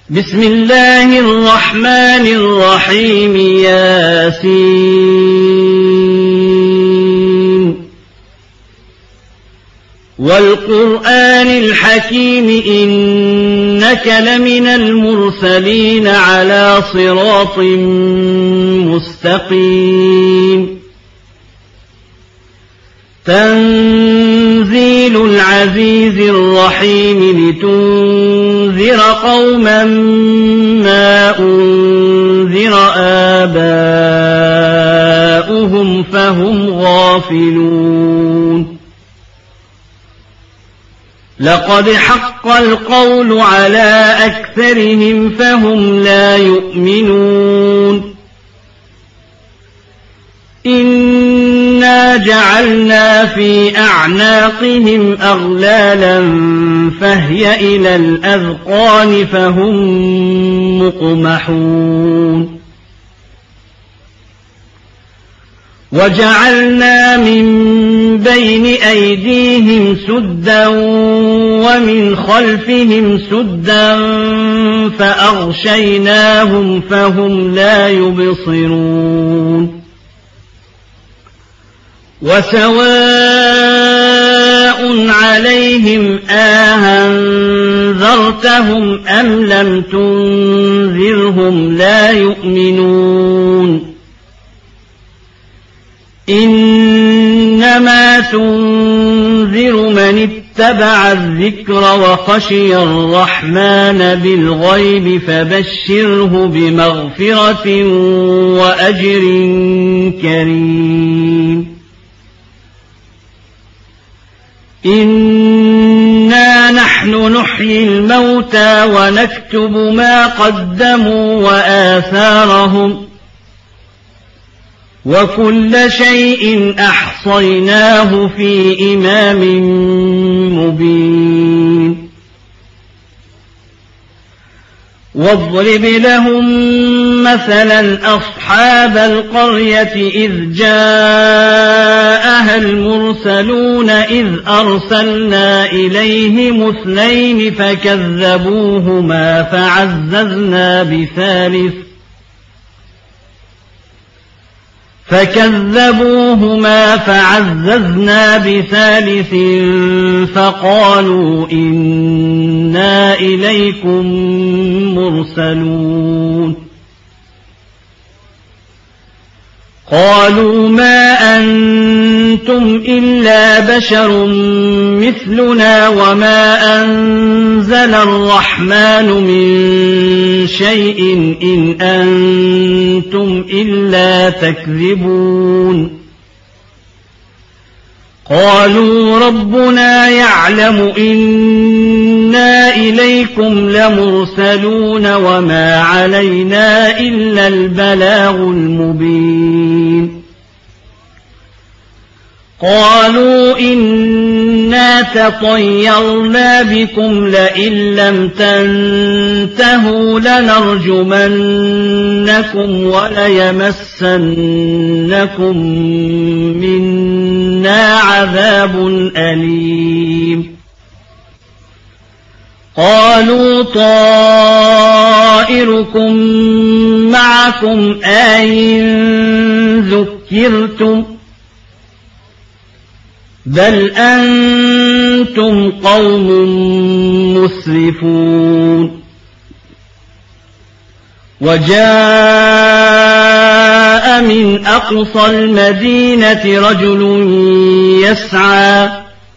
بسم الله الرحمن الرحيم ياسين والقرآن الحكيم إنك لمن المرسلين على صراط مستقيم تنزيل العزيز الرحيم لتنذر قوما ما أنذر آباؤهم فهم غافلون لقد حق القول على أكثرهم فهم لا يؤمنون إنا جعلنا في أعناقهم أغلالا فهي إلى الأذقان فهم مقمحون وجعلنا من بين أيديهم سدا ومن خلفهم سدا فأغشيناهم فهم لا يبصرون وسواء عليهم أأنذرتهم أم لم تنذرهم لا يؤمنون إنما تنذر من اتبع الذكر وخشي الرحمن بالغيب فبشره بمغفرة وأجر كريم إنا نحن نحيي الموتى ونكتب ما قدموا وآثارهم وكل شيء أحصيناه في إمام مبين واضرب لهم مثلا أصحاب القرية إذ جاءها المرسلون إذ أرسلنا إليهم اثنين فكذبوهما فعززنا بثالث فقالوا إنا إليكم مرسلون قالوا ما أنتم إلا بشر مثلنا وما أنزل الرحمن من شيء إن أنتم إلا تكذبون قالوا ربنا يعلم إنا إليكم لمرسلون وما علينا إلا البلاغ المبين قالوا إنا تطيرنا بكم لئن لم تنتهوا لنرجمنكم وليمسنكم منا عذاب أليم قالوا طائركم معكم أئن ذكرتم بل أنتم قوم مسرفون وجاء من أقصى المدينة رجل يسعى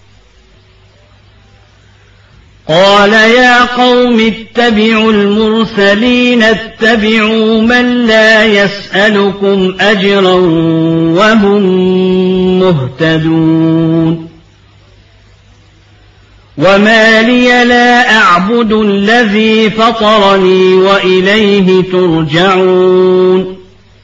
قال يا قوم اتبعوا المرسلين اتبعوا من لا يسألكم أجرا وهم مهتدون وما لي لا أعبد الذي فطرني وإليه ترجعون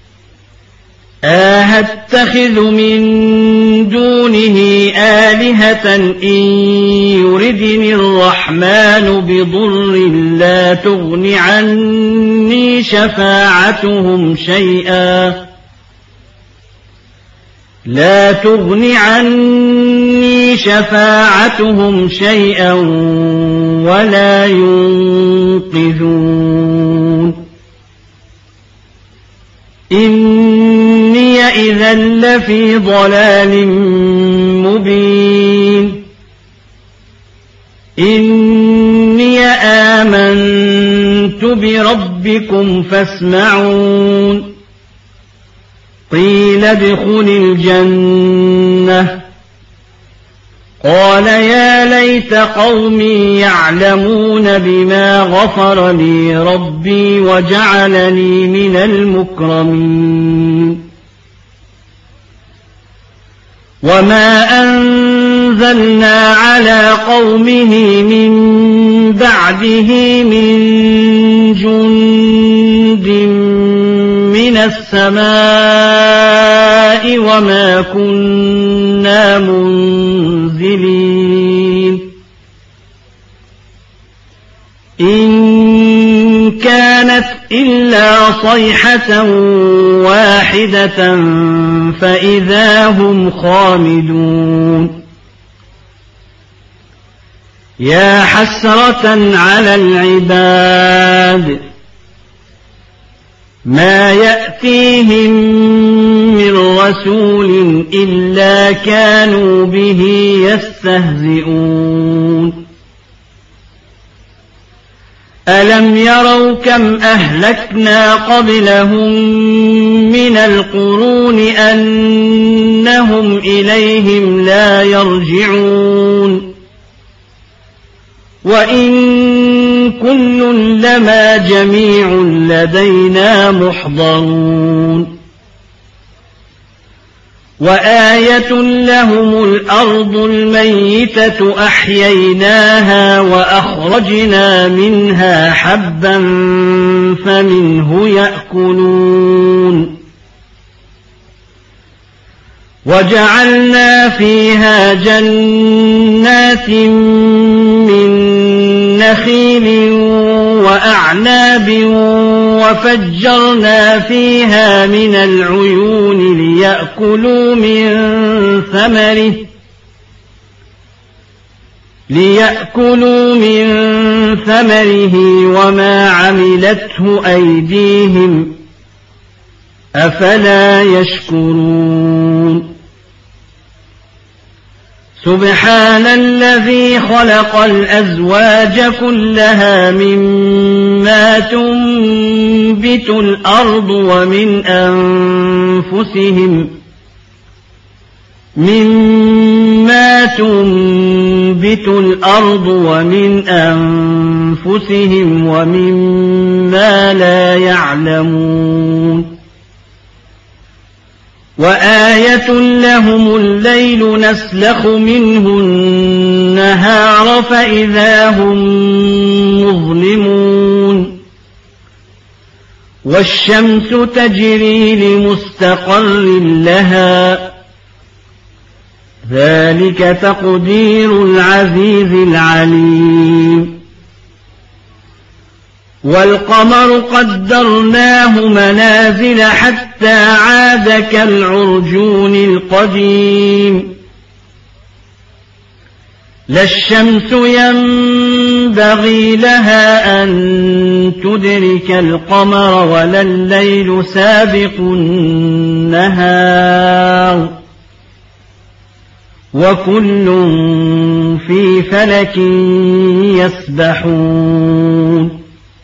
أتخذ من دونه آلهة إن يردني الرحمن بضر لا تغن عني شفاعتهم شيئا ولا ينصرون ينقذون إني إذا لفي ضلال مبين إني آمنت بربكم فاسمعون قيل ادخل الجنة قال يا ليت قومي يعلمون بما غفر لي ربي وجعلني من المكرمين وما أنزلنا على قومه من بعده من جند من السماء وما كنا منزلين إن كانت إلا صيحة واحدة فإذا هم خامدون يا حسرة على العباد ما يأتيهم من رسول إلا كانوا به يستهزئون ألم يروا كم أهلكنا قبلهم من القرون أنهم إليهم لا يرجعون وإن كل لما جميع لدينا محضرون وآية لهم الأرض الميتة أحييناها وأخرجنا منها حبا فمنه يأكلون وجعلنا فيها جنات من نخيل وأعناب وفجرنا فيها من العيون ليأكلوا من ثمره وما عملته أيديهم أفلا يشكرون سبحان الذي خلق الأزواج كلها مما تنبت الأرض ومن أنفسهم ومما لا يعلمون وآية لهم الليل نسلخ منه النهار فإذا هم مظلمون والشمس تجري لمستقر لها ذلك تقدير العزيز العليم والقمر قدرناه منازل حتى عاد كالعرجون القديم لا الشمس ينبغي لها أن تدرك القمر ولا الليل سابق النهار وكل في فلك يسبحون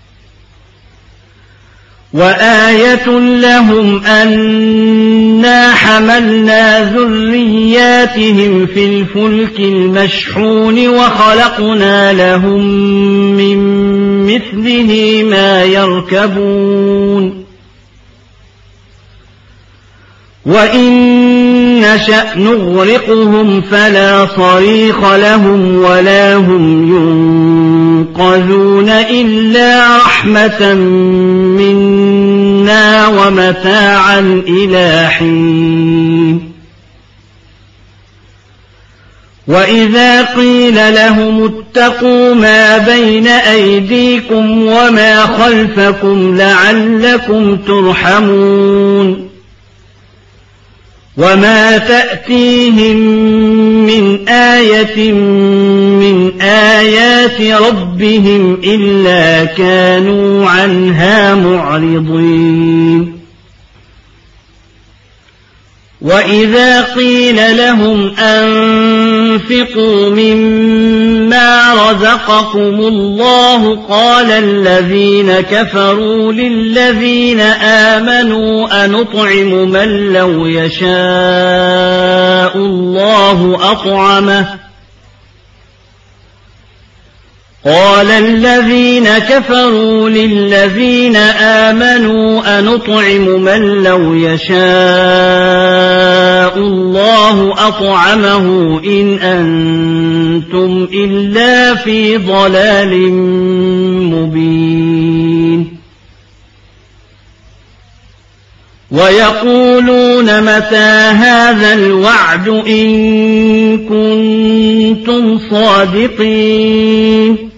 وآية لهم أنا حملنا ذرياتهم في الفلك المشحون وخلقنا لهم من مثله ما يركبون وإن نشأ نغرقهم فلا صريخ لهم ولا هم ينقذون إلا رحمة منا ومتاعا إلى حين وإذا قيل لهم اتقوا ما بين أيديكم وما خلفكم لعلكم ترحمون وما تأتيهم من آية من آيات ربهم إلا كانوا عنها معرضين وإذا قيل لهم أنفقوا مما رزقكم الله قال الذين كفروا للذين آمنوا أنطعم من لو يشاء الله أطعمه قال الذين كفروا للذين آمنوا أنطعم من لو يشاء الله أطعمه إن أنتم إلا في ضلال مبين ويقولون متى هذا الوعد إن كنتم صادقين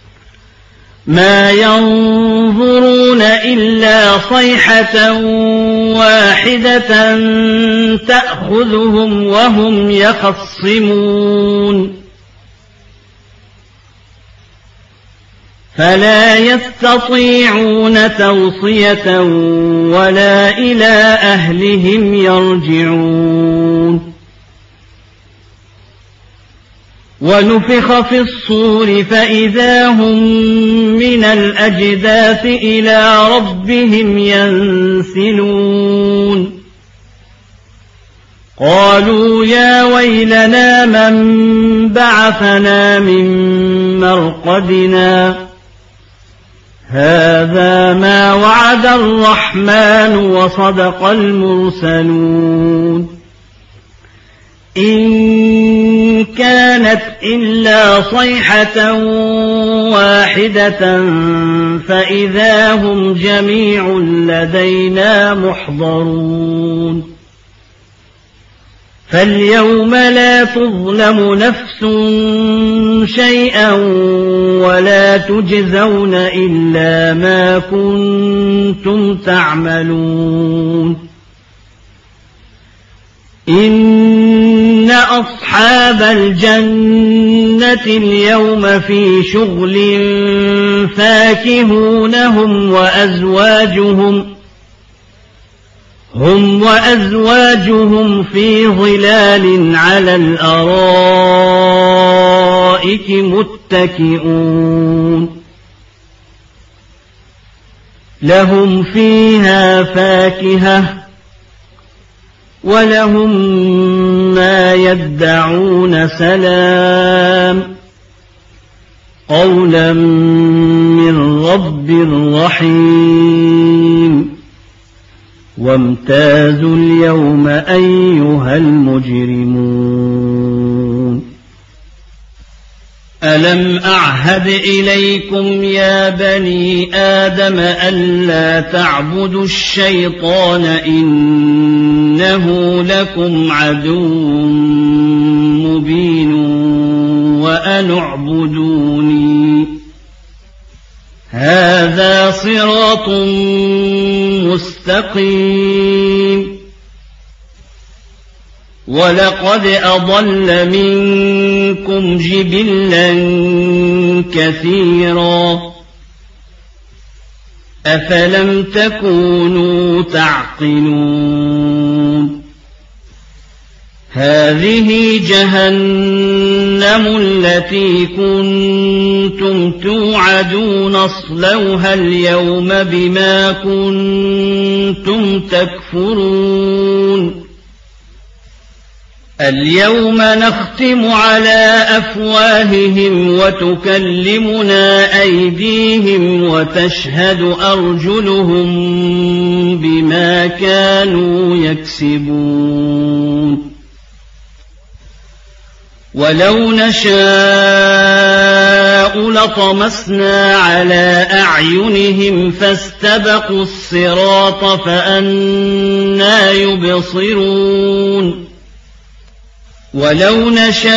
ما ينظرون إلا صيحة واحدة تأخذهم وهم يخصمون فلا يستطيعون توصية ولا إلى أهلهم يرجعون ونفخ في الصور فإذا هم من الأجداث إلى ربهم ينسلون قالوا يا ويلنا من بعثنا من مرقدنا هذا ما وعد الرحمن وصدق المرسلون إن كانت إلا صيحة واحدة فإذا هم جميع لدينا محضرون فاليوم لا تظلم نفس شيئا ولا تجزون إلا ما كنتم تعملون إن أصحاب الجنة اليوم في شغل فاكهون هم وأزواجهم في ظلال على الأرائك متكئون لهم فيها فاكهة ولهم ما يدعون سلام قولا من رب رحيم وامتازوا اليوم أيها المجرمون ألم أعهد إليكم يا بني آدم ألا تعبدوا الشيطان إنه لكم عدو مبين وأن اعبدوني هذا صراط مستقيم ولقد أضل منكم جبلا كثيرا أفلم تكونوا تعقلون هذه جهنم التي كنتم توعدون اصلوها اليوم بما كنتم تكفرون اليوم نختم على أفواههم وتكلمنا أيديهم وتشهد أرجلهم بما كانوا يكسبون ولو نشاء لطمسنا على أعينهم فاستبقوا الصراط فأنى يبصرون ولو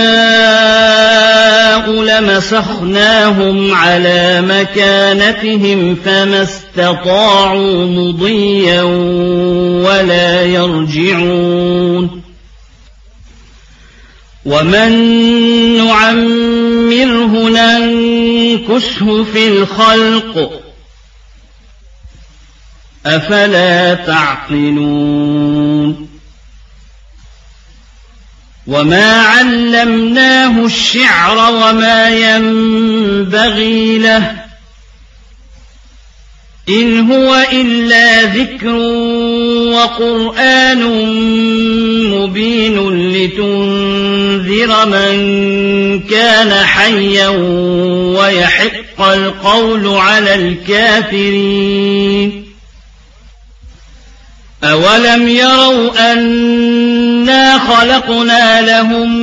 نشاء لمسخناهم على مكانتهم فما استطاعوا مضيا ولا يرجعون ومن نعمره ننكسه في الخلق أفلا تعقلون وما علمناه الشعر وما ينبغي له إن هو إلا ذكر وقرآن مبين لتنذر من كان حيا ويحق القول على الكافرين أولم يروا أنا خلقنا لهم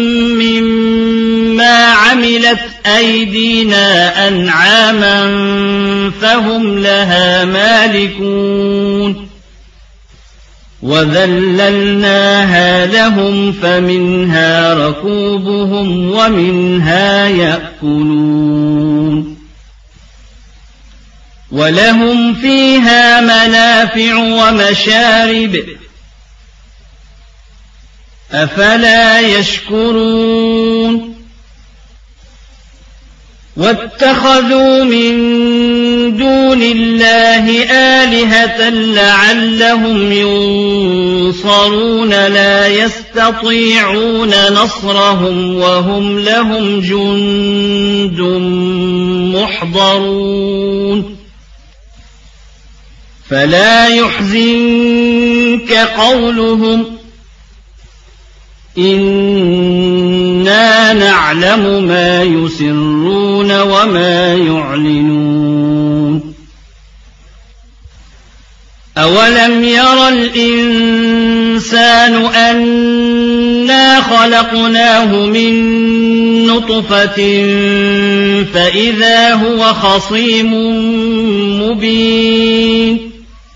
مما عملت أيدينا أنعاما فهم لها مالكون وذللناها لهم فمنها ركوبهم ومنها يأكلون ولهم فيها منافع ومشارب أفلا يشكرون واتخذوا من دون الله آلهة لعلهم ينصرون لا يستطيعون نصرهم وهم لهم جند محضرون فلا يحزنك قولهم إنا نعلم ما يسرون وما يعلنون أولم ير الإنسان أنا خلقناه من نطفة فإذا هو خصيم مبين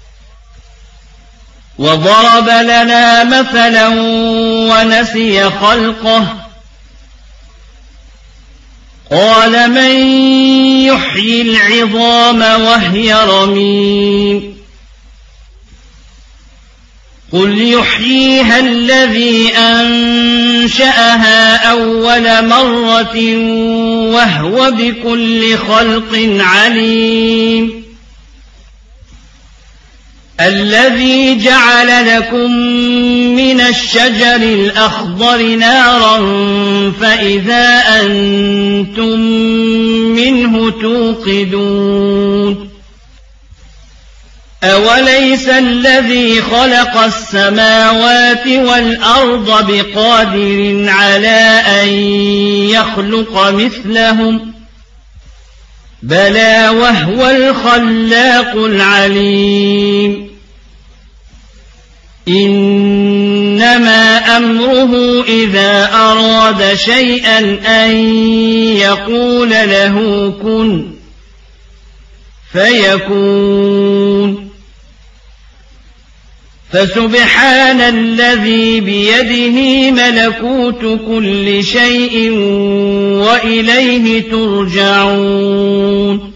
وضرب لنا مثلا ونسي خلقه قال من يحيي العظام وهي رميم قل يحييها الذي أنشأها أول مرة وهو بكل خلق عليم الذي جعل لكم من الشجر الأخضر نارا فإذا أنتم منه توقدون أوليس الذي خلق السماوات والأرض بقادر على أن يخلق مثلهم بلى وهو الخلاق العليم إنما أمره إذا أراد شيئا أن يقول له كن فيكون فسبحان الذي بيده ملكوت كل شيء وإليه ترجعون